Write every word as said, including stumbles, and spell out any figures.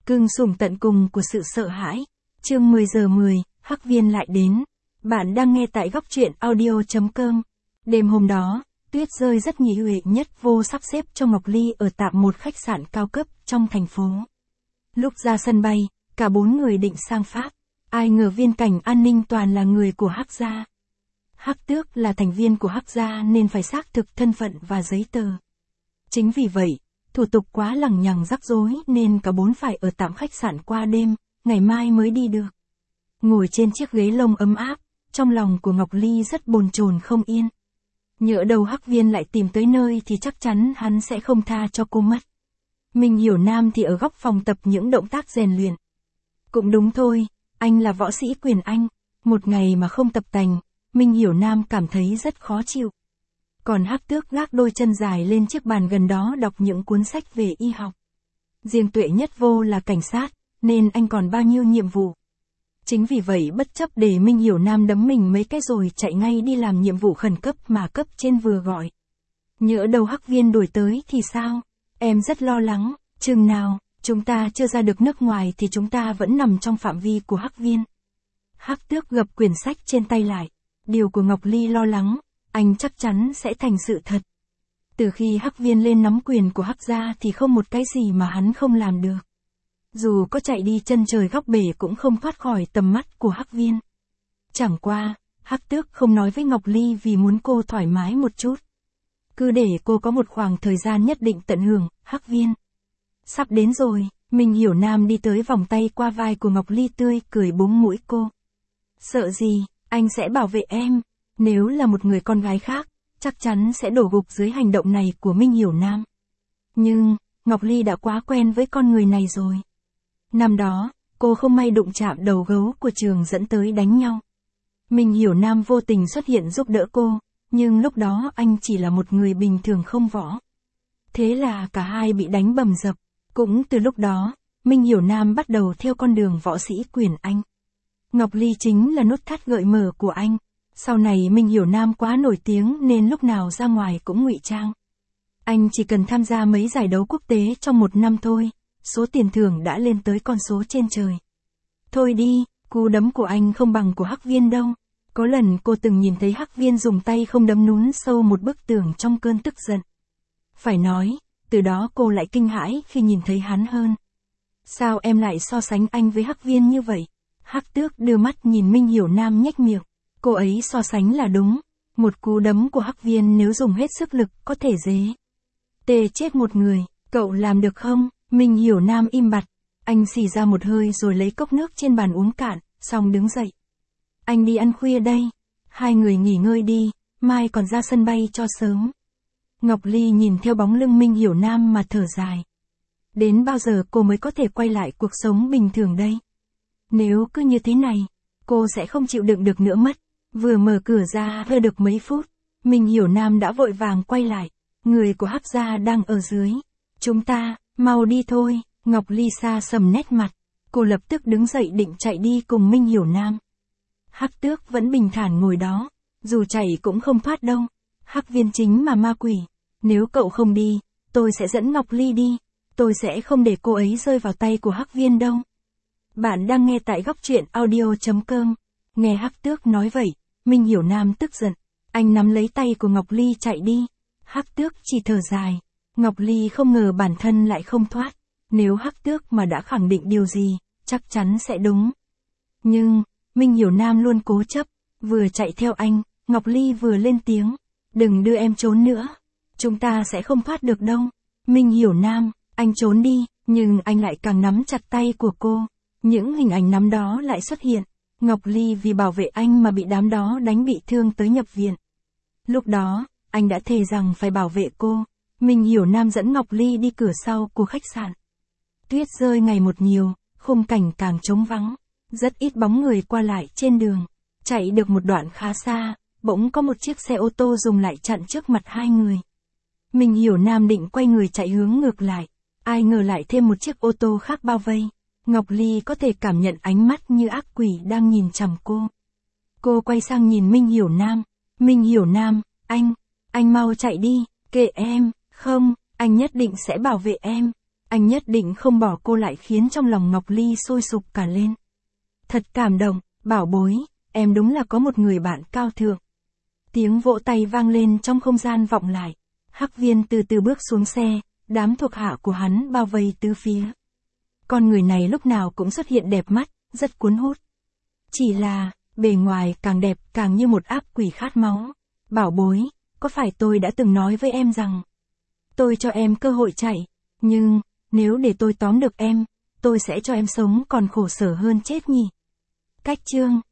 Cưng sủng tận cùng của sự sợ hãi. Chương mười giờ mười, Hắc Viên lại đến. Bạn đang nghe tại góc truyện audio chấm com. Đêm hôm đó, tuyết rơi rất nhị huệ nhất vô sắp xếp cho Ngọc Ly ở tạm một khách sạn cao cấp trong thành phố. Lúc ra sân bay, cả bốn người định sang Pháp. Ai ngờ viên cảnh an ninh toàn là người của Hắc gia. Hắc Tước là thành viên của Hắc gia nên phải xác thực thân phận và giấy tờ. Chính vì vậy, thủ tục quá lằng nhằng rắc rối nên cả bốn phải ở tạm khách sạn qua đêm, ngày mai mới đi được. Ngồi trên chiếc ghế lông ấm áp, trong lòng của Ngọc Ly rất bồn chồn không yên. Nhỡ đầu Hắc Viên lại tìm tới nơi thì chắc chắn hắn sẽ không tha cho cô mất. Minh Hiểu Nam thì ở góc phòng tập những động tác rèn luyện. Cũng đúng thôi, anh là võ sĩ quyền Anh, một ngày mà không tập tành, Minh Hiểu Nam cảm thấy rất khó chịu. Còn Hắc Tước gác đôi chân dài lên chiếc bàn gần đó đọc những cuốn sách về y học. Riêng Tuệ Nhất Vô là cảnh sát, nên anh còn bao nhiêu nhiệm vụ. Chính vì vậy bất chấp để Minh Hiểu Nam đấm mình mấy cái rồi chạy ngay đi làm nhiệm vụ khẩn cấp mà cấp trên vừa gọi. Nhỡ đầu Hắc Viên đuổi tới thì sao? Em rất lo lắng, chừng nào chúng ta chưa ra được nước ngoài thì chúng ta vẫn nằm trong phạm vi của Hắc Viên. Hắc Tước gập quyển sách trên tay lại. Điều của Ngọc Ly lo lắng, anh chắc chắn sẽ thành sự thật. Từ khi Hắc Viên lên nắm quyền của Hắc gia thì không một cái gì mà hắn không làm được. Dù có chạy đi chân trời góc bể cũng không thoát khỏi tầm mắt của Hắc Viên. Chẳng qua, Hắc Tước không nói với Ngọc Ly vì muốn cô thoải mái một chút. Cứ để cô có một khoảng thời gian nhất định tận hưởng. Hắc Viên sắp đến rồi. Minh Hiểu Nam đi tới vòng tay qua vai của Ngọc Ly tươi cười búng mũi cô. Sợ gì, anh sẽ bảo vệ em. Nếu là một người con gái khác, chắc chắn sẽ đổ gục dưới hành động này của Minh Hiểu Nam. Nhưng, Ngọc Ly đã quá quen với con người này rồi. Năm đó, cô không may đụng chạm đầu gấu của trường dẫn tới đánh nhau. Minh Hiểu Nam vô tình xuất hiện giúp đỡ cô, nhưng lúc đó anh chỉ là một người bình thường không võ. Thế là cả hai bị đánh bầm dập. Cũng từ lúc đó, Minh Hiểu Nam bắt đầu theo con đường võ sĩ quyền Anh. Ngọc Ly chính là nút thắt gợi mở của anh. Sau này Minh Hiểu Nam quá nổi tiếng nên lúc nào ra ngoài cũng ngụy trang. Anh chỉ cần tham gia mấy giải đấu quốc tế trong một năm thôi, số tiền thưởng đã lên tới con số trên trời. Thôi đi, cú đấm của anh không bằng của Hắc Viên đâu. Có lần cô từng nhìn thấy Hắc Viên dùng tay không đấm núm sâu một bức tường trong cơn tức giận. Phải nói, từ đó cô lại kinh hãi khi nhìn thấy hắn hơn. Sao em lại so sánh anh với Hắc Viên như vậy? Hắc Tước đưa mắt nhìn Minh Hiểu Nam nhếch miệng. Cô ấy so sánh là đúng. Một cú đấm của Hắc Viên nếu dùng hết sức lực có thể dế tê chết một người. Cậu làm được không? Minh Hiểu Nam im bặt. Anh xì ra một hơi rồi lấy cốc nước trên bàn uống cạn, xong đứng dậy. Anh đi ăn khuya đây. Hai người nghỉ ngơi đi, mai còn ra sân bay cho sớm. Ngọc Ly nhìn theo bóng lưng Minh Hiểu Nam mà thở dài. Đến bao giờ cô mới có thể quay lại cuộc sống bình thường đây? Nếu cứ như thế này, cô sẽ không chịu đựng được nữa mất. Vừa mở cửa ra hơi được mấy phút, Minh Hiểu Nam đã vội vàng quay lại. Người của Hắc gia đang ở dưới. Chúng ta, mau đi thôi. Ngọc Ly xa sầm nét mặt. Cô lập tức đứng dậy định chạy đi cùng Minh Hiểu Nam. Hắc Tước vẫn bình thản ngồi đó. Dù chạy cũng không thoát đâu. Hắc Viên chính mà ma quỷ. Nếu cậu không đi, tôi sẽ dẫn Ngọc Ly đi. Tôi sẽ không để cô ấy rơi vào tay của Hắc Viên đâu. Bạn đang nghe tại góc truyện audio chấm com. Nghe Hắc Tước nói vậy, Minh Hiểu Nam tức giận. Anh nắm lấy tay của Ngọc Ly chạy đi. Hắc Tước chỉ thở dài. Ngọc Ly không ngờ bản thân lại không thoát. Nếu Hắc Tước mà đã khẳng định điều gì, chắc chắn sẽ đúng. Nhưng, Minh Hiểu Nam luôn cố chấp. Vừa chạy theo anh, Ngọc Ly vừa lên tiếng. Đừng đưa em trốn nữa. Chúng ta sẽ không thoát được đâu. Minh Hiểu Nam, anh trốn đi, nhưng anh lại càng nắm chặt tay của cô. Những hình ảnh nắm đó lại xuất hiện. Ngọc Ly vì bảo vệ anh mà bị đám đó đánh bị thương tới nhập viện. Lúc đó, anh đã thề rằng phải bảo vệ cô. Minh Hiểu Nam dẫn Ngọc Ly đi cửa sau của khách sạn. Tuyết rơi ngày một nhiều, khung cảnh càng trống vắng. Rất ít bóng người qua lại trên đường. Chạy được một đoạn khá xa, bỗng có một chiếc xe ô tô dừng lại chặn trước mặt hai người. Minh Hiểu Nam định quay người chạy hướng ngược lại. Ai ngờ lại thêm một chiếc ô tô khác bao vây. Ngọc Ly có thể cảm nhận ánh mắt như ác quỷ đang nhìn chằm cô. Cô quay sang nhìn Minh Hiểu Nam. Minh Hiểu Nam, anh, anh mau chạy đi, kệ em, không, anh nhất định sẽ bảo vệ em. Anh nhất định không bỏ cô lại, khiến trong lòng Ngọc Ly sôi sục cả lên. Thật cảm động, bảo bối, em đúng là có một người bạn cao thượng. Tiếng vỗ tay vang lên trong không gian vọng lại. Hắc Viên từ từ bước xuống xe, đám thuộc hạ của hắn bao vây tứ phía. Con người này lúc nào cũng xuất hiện đẹp mắt, rất cuốn hút. Chỉ là, bề ngoài càng đẹp càng như một ác quỷ khát máu. Bảo bối, có phải tôi đã từng nói với em rằng tôi cho em cơ hội chạy, nhưng nếu để tôi tóm được em, tôi sẽ cho em sống còn khổ sở hơn chết nhỉ? Cách chương